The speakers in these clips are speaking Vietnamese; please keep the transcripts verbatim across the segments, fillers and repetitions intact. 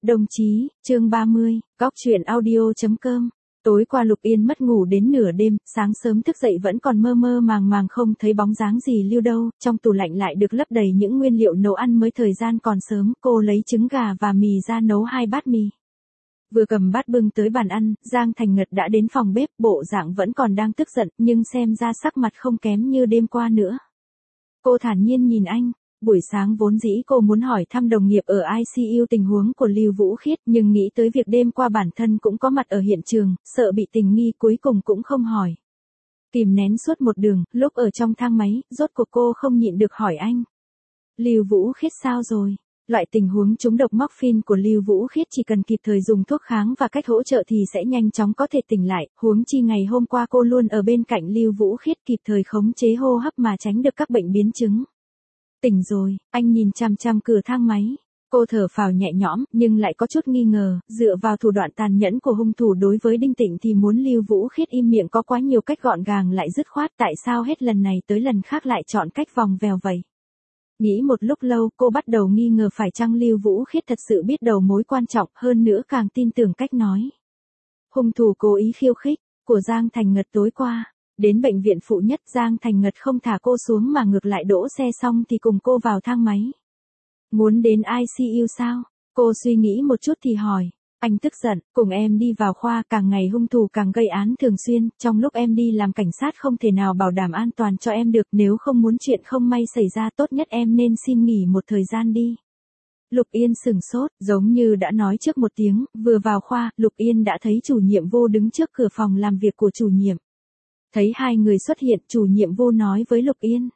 Đồng chí, chương ba mươi, Góc chuyện audio.com. Tối qua Lục Yên mất ngủ đến nửa đêm, sáng sớm thức dậy vẫn còn mơ mơ màng màng không thấy bóng dáng gì lưu đâu, trong tủ lạnh lại được lấp đầy những nguyên liệu nấu ăn mới. Thời gian còn sớm, cô lấy trứng gà và mì ra nấu hai bát mì. Vừa cầm bát bưng tới bàn ăn, Giang Thành Ngật đã đến phòng bếp, bộ dạng vẫn còn đang tức giận, nhưng xem ra sắc mặt không kém như đêm qua nữa. Cô thản nhiên nhìn anh. Buổi sáng vốn dĩ cô muốn hỏi thăm đồng nghiệp ở i xê u tình huống của Lưu Vũ Khiết, nhưng nghĩ tới việc đêm qua bản thân cũng có mặt ở hiện trường, sợ bị tình nghi cuối cùng cũng không hỏi. Kìm nén suốt một đường, lúc ở trong thang máy, rốt cuộc cô không nhịn được hỏi anh. Lưu Vũ Khiết sao rồi? Loại tình huống trúng độc morphine của Lưu Vũ Khiết chỉ cần kịp thời dùng thuốc kháng và cách hỗ trợ thì sẽ nhanh chóng có thể tỉnh lại, huống chi ngày hôm qua cô luôn ở bên cạnh Lưu Vũ Khiết kịp thời khống chế hô hấp mà tránh được các bệnh biến chứng. Tỉnh rồi, anh nhìn chằm chằm cửa thang máy. Cô thở phào nhẹ nhõm, nhưng lại có chút nghi ngờ, dựa vào thủ đoạn tàn nhẫn của hung thủ đối với Đinh Tịnh thì muốn Lưu Vũ Khiết im miệng có quá nhiều cách gọn gàng lại dứt khoát, tại sao hết lần này tới lần khác lại chọn cách vòng vèo vậy? Nghĩ một lúc lâu, cô bắt đầu nghi ngờ phải chăng Lưu Vũ Khiết thật sự biết đầu mối quan trọng, hơn nữa càng tin tưởng cách nói. Hung thủ cố ý khiêu khích của Giang Thành Ngật tối qua. Đến bệnh viện phụ nhất, Giang Thành Ngật không thả cô xuống mà ngược lại đỗ xe xong thì cùng cô vào thang máy. Muốn đến i xê u sao? Cô suy nghĩ một chút thì hỏi. Anh tức giận, cùng em đi vào khoa, càng ngày hung thủ càng gây án thường xuyên, trong lúc em đi làm cảnh sát không thể nào bảo đảm an toàn cho em được, nếu không muốn chuyện không may xảy ra tốt nhất em nên xin nghỉ một thời gian đi. Lục Yên sửng sốt, giống như đã nói trước một tiếng, vừa vào khoa, Lục Yên đã thấy chủ nhiệm Vô đứng trước cửa phòng làm việc của chủ nhiệm. Thấy hai người xuất hiện, chủ nhiệm Vô nói với Lục Yên.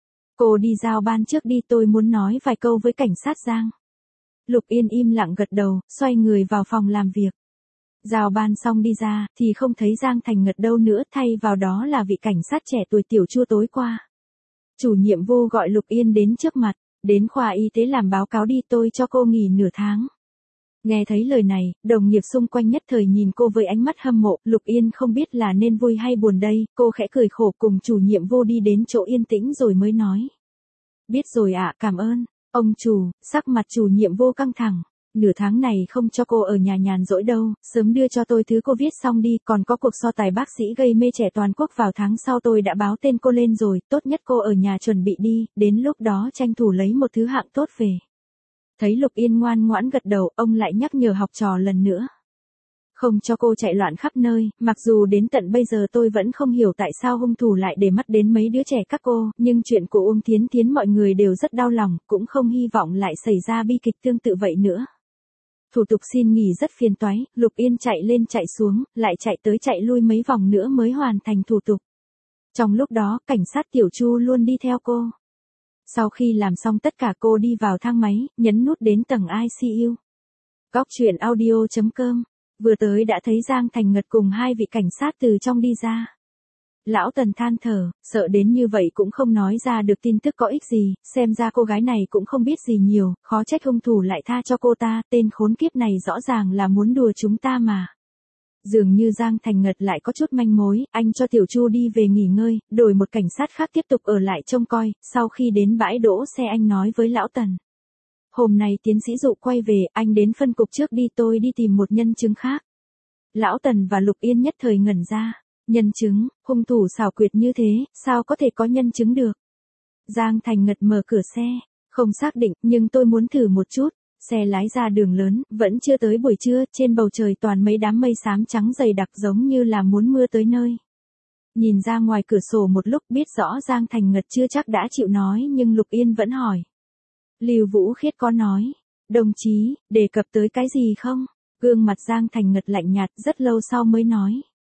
Cô đi giao ban trước đi, tôi muốn nói vài câu với cảnh sát Giang. Lục Yên im lặng gật đầu, xoay người vào phòng làm việc. Giao ban xong đi ra, thì không thấy Giang Thành Ngật đâu nữa, thay vào đó là vị cảnh sát trẻ tuổi Tiểu Chua tối qua. Chủ nhiệm Vô gọi Lục Yên đến trước mặt, đến khoa y tế làm báo cáo đi, tôi cho cô nghỉ nửa tháng. Nghe thấy lời này, đồng nghiệp xung quanh nhất thời nhìn cô với ánh mắt hâm mộ, Lục Yên không biết là nên vui hay buồn đây, cô khẽ cười khổ cùng chủ nhiệm Vô đi đến chỗ yên tĩnh rồi mới nói. Biết rồi ạ, cảm ơn. Ông chủ, sắc mặt chủ nhiệm Vô căng thẳng. Nửa tháng này không cho cô ở nhà nhàn rỗi đâu, sớm đưa cho tôi thứ cô viết xong đi, còn có cuộc so tài bác sĩ gây mê trẻ toàn quốc vào tháng sau tôi đã báo tên cô lên rồi, tốt nhất cô ở nhà chuẩn bị đi, đến lúc đó tranh thủ lấy một thứ hạng tốt về. Thấy Lục Yên ngoan ngoãn gật đầu, ông lại nhắc nhở học trò lần nữa. Không cho cô chạy loạn khắp nơi, mặc dù đến tận bây giờ tôi vẫn không hiểu tại sao hung thủ lại để mắt đến mấy đứa trẻ các cô, nhưng chuyện của Uông Thiến Thiến mọi người đều rất đau lòng, cũng không hy vọng lại xảy ra bi kịch tương tự vậy nữa. Thủ tục xin nghỉ rất phiền toái, Lục Yên chạy lên chạy xuống, lại chạy tới chạy lui mấy vòng nữa mới hoàn thành thủ tục. Trong lúc đó, cảnh sát Tiểu Chu luôn đi theo cô. Sau khi làm xong tất cả cô đi vào thang máy, nhấn nút đến tầng i xê u. Góc chuyện audio.com. Vừa tới đã thấy Giang Thành Ngật cùng hai vị cảnh sát từ trong đi ra. Lão Tần than thở, sợ đến như vậy cũng không nói ra được tin tức có ích gì, xem ra cô gái này cũng không biết gì nhiều, khó trách hung thủ lại tha cho cô ta, tên khốn kiếp này rõ ràng là muốn đùa chúng ta mà. Dường như Giang Thành Ngật lại có chút manh mối, anh cho Tiểu Chu đi về nghỉ ngơi, đổi một cảnh sát khác tiếp tục ở lại trông coi, sau khi đến bãi đỗ xe anh nói với Lão Tần. Hôm nay tiến sĩ Dụ quay về, anh đến phân cục trước đi, tôi đi tìm một nhân chứng khác. Lão Tần và Lục Yên nhất thời ngẩn ra. Nhân chứng, hung thủ xảo quyệt như thế, sao có thể có nhân chứng được? Giang Thành Ngật mở cửa xe, không xác định, nhưng tôi muốn thử một chút. Xe lái ra đường lớn, vẫn chưa tới buổi trưa, trên bầu trời toàn mấy đám mây xám trắng dày đặc giống như là muốn mưa tới nơi. Nhìn ra ngoài cửa sổ một lúc biết rõ Giang Thành Ngật chưa chắc đã chịu nói nhưng Lục Yên vẫn hỏi. Lưu Vũ Khiết có nói, đồng chí, đề cập tới cái gì không? Gương mặt Giang Thành Ngật lạnh nhạt rất lâu sau mới nói.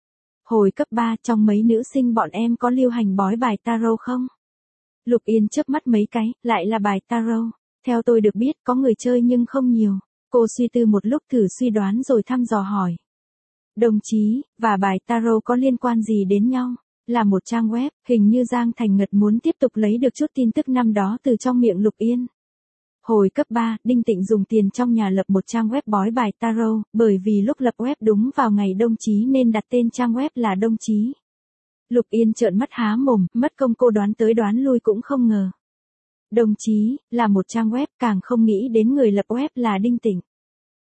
Hồi cấp ba trong mấy nữ sinh bọn em có lưu hành bói bài tarot không? Lục Yên chớp mắt mấy cái, lại là bài tarot. Theo tôi được biết có người chơi nhưng không nhiều. Cô suy tư một lúc thử suy đoán rồi thăm dò hỏi. Đồng chí, và bài tarot có liên quan gì đến nhau? Là một trang web, hình như Giang Thành Ngật muốn tiếp tục lấy được chút tin tức năm đó từ trong miệng Lục Yên. Hồi cấp ba, Đinh Tịnh dùng tiền trong nhà lập một trang web bói bài tarot, bởi vì lúc lập web đúng vào ngày đông chí nên đặt tên trang web là đông chí. Lục Yên trợn mắt há mồm, mất công cô đoán tới đoán lui cũng không ngờ. Đông chí, là một trang web, càng không nghĩ đến người lập web là Đinh Tịnh.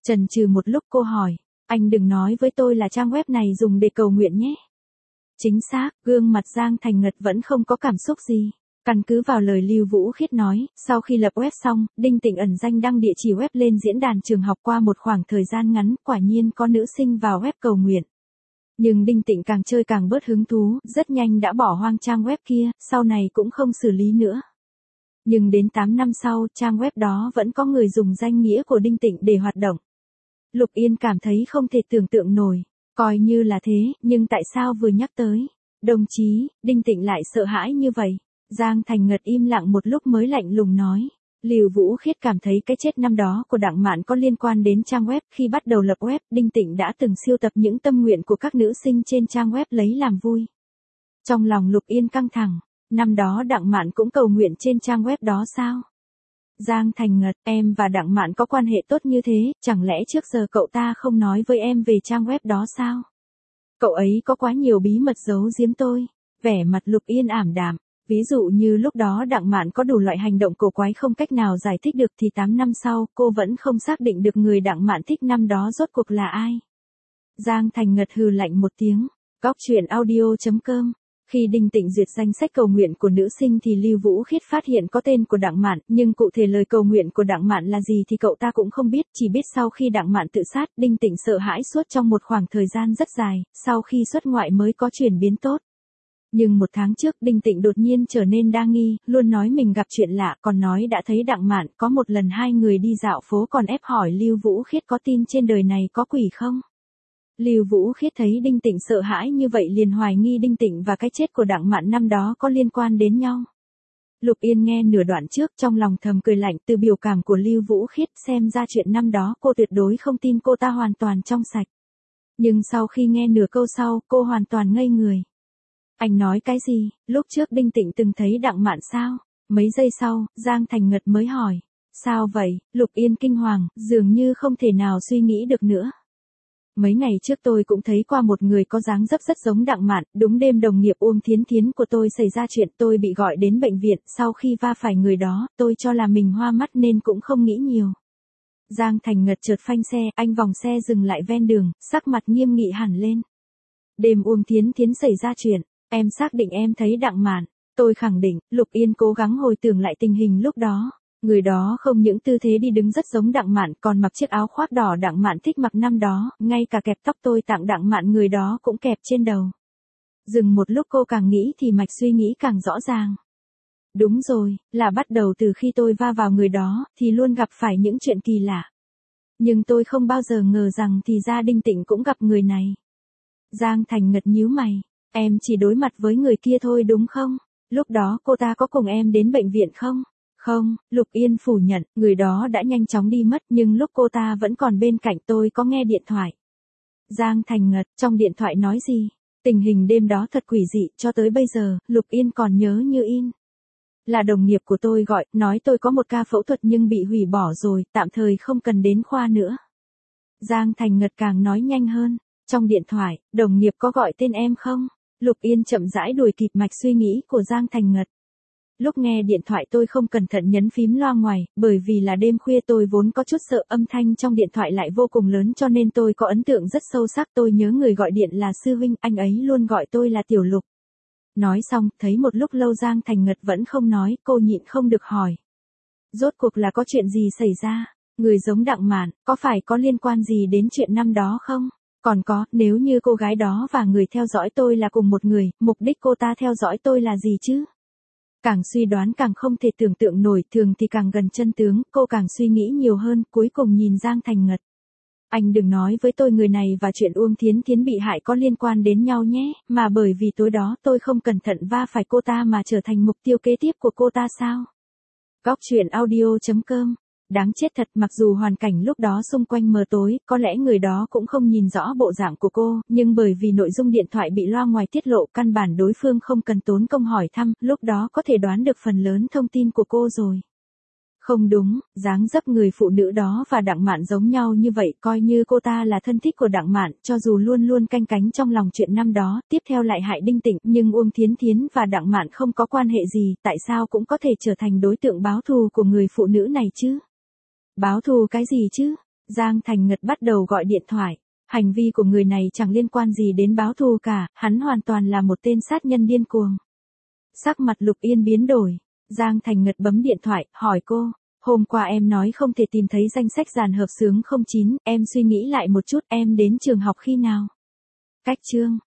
Chần chừ một lúc cô hỏi, anh đừng nói với tôi là trang web này dùng để cầu nguyện nhé. Chính xác, gương mặt Giang Thành Ngật vẫn không có cảm xúc gì. Căn cứ vào lời Lưu Vũ Khiết nói, sau khi lập web xong, Đinh Tịnh ẩn danh đăng địa chỉ web lên diễn đàn trường học qua một khoảng thời gian ngắn, quả nhiên có nữ sinh vào web cầu nguyện. Nhưng Đinh Tịnh càng chơi càng bớt hứng thú, rất nhanh đã bỏ hoang trang web kia, sau này cũng không xử lý nữa. Nhưng đến tám năm sau, trang web đó vẫn có người dùng danh nghĩa của Đinh Tịnh để hoạt động. Lục Yên cảm thấy không thể tưởng tượng nổi, coi như là thế, nhưng tại sao vừa nhắc tới, đồng chí, Đinh Tịnh lại sợ hãi như vậy? Giang Thành Ngật im lặng một lúc mới lạnh lùng nói. Lưu Vũ Khiết cảm thấy cái chết năm đó của Đặng Mạn có liên quan đến trang web. Khi bắt đầu lập web, Đinh Tịnh đã từng siêu tập những tâm nguyện của các nữ sinh trên trang web lấy làm vui. Trong lòng Lục Yên căng thẳng, năm đó Đặng Mạn cũng cầu nguyện trên trang web đó sao? Giang Thành Ngật, em và Đặng Mạn có quan hệ tốt như thế, chẳng lẽ trước giờ cậu ta không nói với em về trang web đó sao? Cậu ấy có quá nhiều bí mật giấu giếm tôi. Vẻ mặt Lục Yên ảm đạm. Ví dụ như lúc đó Đặng Mạn có đủ loại hành động cổ quái không cách nào giải thích được thì tám năm sau cô vẫn không xác định được người Đặng Mạn thích năm đó rốt cuộc là ai. Giang Thành Ngật hừ lạnh một tiếng. Góc truyện audio chấm com. Khi Đinh Tịnh duyệt danh sách cầu nguyện của nữ sinh thì Lưu Vũ Khiết phát hiện có tên của Đặng Mạn, nhưng cụ thể lời cầu nguyện của Đặng Mạn là gì thì cậu ta cũng không biết, chỉ biết sau khi Đặng Mạn tự sát, Đinh Tịnh sợ hãi suốt trong một khoảng thời gian rất dài, sau khi xuất ngoại mới có chuyển biến tốt. Nhưng một tháng trước Đinh Tịnh đột nhiên trở nên đa nghi, luôn nói mình gặp chuyện lạ, còn nói đã thấy Đặng Mạn, có một lần hai người đi dạo phố còn ép hỏi Lưu Vũ Khiết có tin trên đời này có quỷ không. Lưu Vũ Khiết thấy Đinh Tịnh sợ hãi như vậy liền hoài nghi Đinh Tịnh và cái chết của Đặng Mạn năm đó có liên quan đến nhau. Lục Yên nghe nửa đoạn trước trong lòng thầm cười lạnh, từ biểu cảm của Lưu Vũ Khiết xem ra chuyện năm đó cô tuyệt đối không tin cô ta hoàn toàn trong sạch. Nhưng sau khi nghe nửa câu sau, cô hoàn toàn ngây người. Anh nói cái gì, lúc trước Đinh Tịnh từng thấy Đặng Mạn sao? Mấy giây sau, Giang Thành Ngật mới hỏi. Sao vậy? Lục Yên kinh hoàng, dường như không thể nào suy nghĩ được nữa. Mấy ngày trước tôi cũng thấy qua một người có dáng dấp rất giống Đặng Mạn, đúng đêm đồng nghiệp Uông Thiến Thiến của tôi xảy ra chuyện, tôi bị gọi đến bệnh viện, sau khi va phải người đó, tôi cho là mình hoa mắt nên cũng không nghĩ nhiều. Giang Thành Ngật chợt phanh xe, anh vòng xe dừng lại ven đường, sắc mặt nghiêm nghị hẳn lên. Đêm Uông Thiến Thiến xảy ra chuyện, em xác định em thấy Đặng Mạn. Tôi khẳng định. Lục Yên cố gắng hồi tưởng lại tình hình lúc đó. Người đó không những tư thế đi đứng rất giống Đặng Mạn, còn mặc chiếc áo khoác đỏ Đặng Mạn thích mặc năm đó, ngay cả kẹp tóc tôi tặng Đặng Mạn người đó cũng kẹp trên đầu. Dừng một lúc cô càng nghĩ thì mạch suy nghĩ càng rõ ràng. Đúng rồi, là bắt đầu từ khi tôi va vào người đó, thì luôn gặp phải những chuyện kỳ lạ. Nhưng tôi không bao giờ ngờ rằng thì ra Đinh Tịnh cũng gặp người này. Giang Thành Ngật nhíu mày. Em chỉ đối mặt với người kia thôi đúng không? Lúc đó cô ta có cùng em đến bệnh viện không? Không, Lục Yên phủ nhận, người đó đã nhanh chóng đi mất nhưng lúc cô ta vẫn còn bên cạnh tôi có nghe điện thoại. Giang Thành Ngật, trong điện thoại nói gì? Tình hình đêm đó thật quỷ dị, cho tới bây giờ, Lục Yên còn nhớ như in. Là đồng nghiệp của tôi gọi, nói tôi có một ca phẫu thuật nhưng bị hủy bỏ rồi, tạm thời không cần đến khoa nữa. Giang Thành Ngật càng nói nhanh hơn. Trong điện thoại, đồng nghiệp có gọi tên em không? Lục Yên chậm rãi đuổi kịp mạch suy nghĩ của Giang Thành Ngật. Lúc nghe điện thoại tôi không cẩn thận nhấn phím loa ngoài, bởi vì là đêm khuya tôi vốn có chút sợ âm thanh trong điện thoại lại vô cùng lớn cho nên tôi có ấn tượng rất sâu sắc. Tôi nhớ người gọi điện là sư huynh, anh ấy luôn gọi tôi là Tiểu Lục. Nói xong, thấy một lúc lâu Giang Thành Ngật vẫn không nói, cô nhịn không được hỏi. Rốt cuộc là có chuyện gì xảy ra? Người giống Đặng Mạn, có phải có liên quan gì đến chuyện năm đó không? Còn có, nếu như cô gái đó và người theo dõi tôi là cùng một người, mục đích cô ta theo dõi tôi là gì chứ? Càng suy đoán càng không thể tưởng tượng nổi, thường thì càng gần chân tướng, cô càng suy nghĩ nhiều hơn, cuối cùng nhìn Giang Thành Ngật. Anh đừng nói với tôi người này và chuyện Uông Thiến Thiến bị hại có liên quan đến nhau nhé, mà bởi vì tối đó tôi không cẩn thận va phải cô ta mà trở thành mục tiêu kế tiếp của cô ta sao? Góc truyện audio chấm com. Đáng chết thật, mặc dù hoàn cảnh lúc đó xung quanh mờ tối, có lẽ người đó cũng không nhìn rõ bộ dạng của cô, nhưng bởi vì nội dung điện thoại bị loa ngoài tiết lộ, căn bản đối phương không cần tốn công hỏi thăm, lúc đó có thể đoán được phần lớn thông tin của cô rồi. Không đúng, dáng dấp người phụ nữ đó và Đặng Mạn giống nhau như vậy, coi như cô ta là thân thích của Đặng Mạn, cho dù luôn luôn canh cánh trong lòng chuyện năm đó, tiếp theo lại hại Đinh Tịnh, nhưng Uông Thiến Thiến và Đặng Mạn không có quan hệ gì, tại sao cũng có thể trở thành đối tượng báo thù của người phụ nữ này chứ? Báo thù cái gì chứ? Giang Thành Ngật bắt đầu gọi điện thoại. Hành vi của người này chẳng liên quan gì đến báo thù cả, hắn hoàn toàn là một tên sát nhân điên cuồng. Sắc mặt Lục Yên biến đổi. Giang Thành Ngật bấm điện thoại, hỏi cô, hôm qua em nói không thể tìm thấy danh sách dàn hợp xướng không chín, em suy nghĩ lại một chút, em đến trường học khi nào? Cách chương.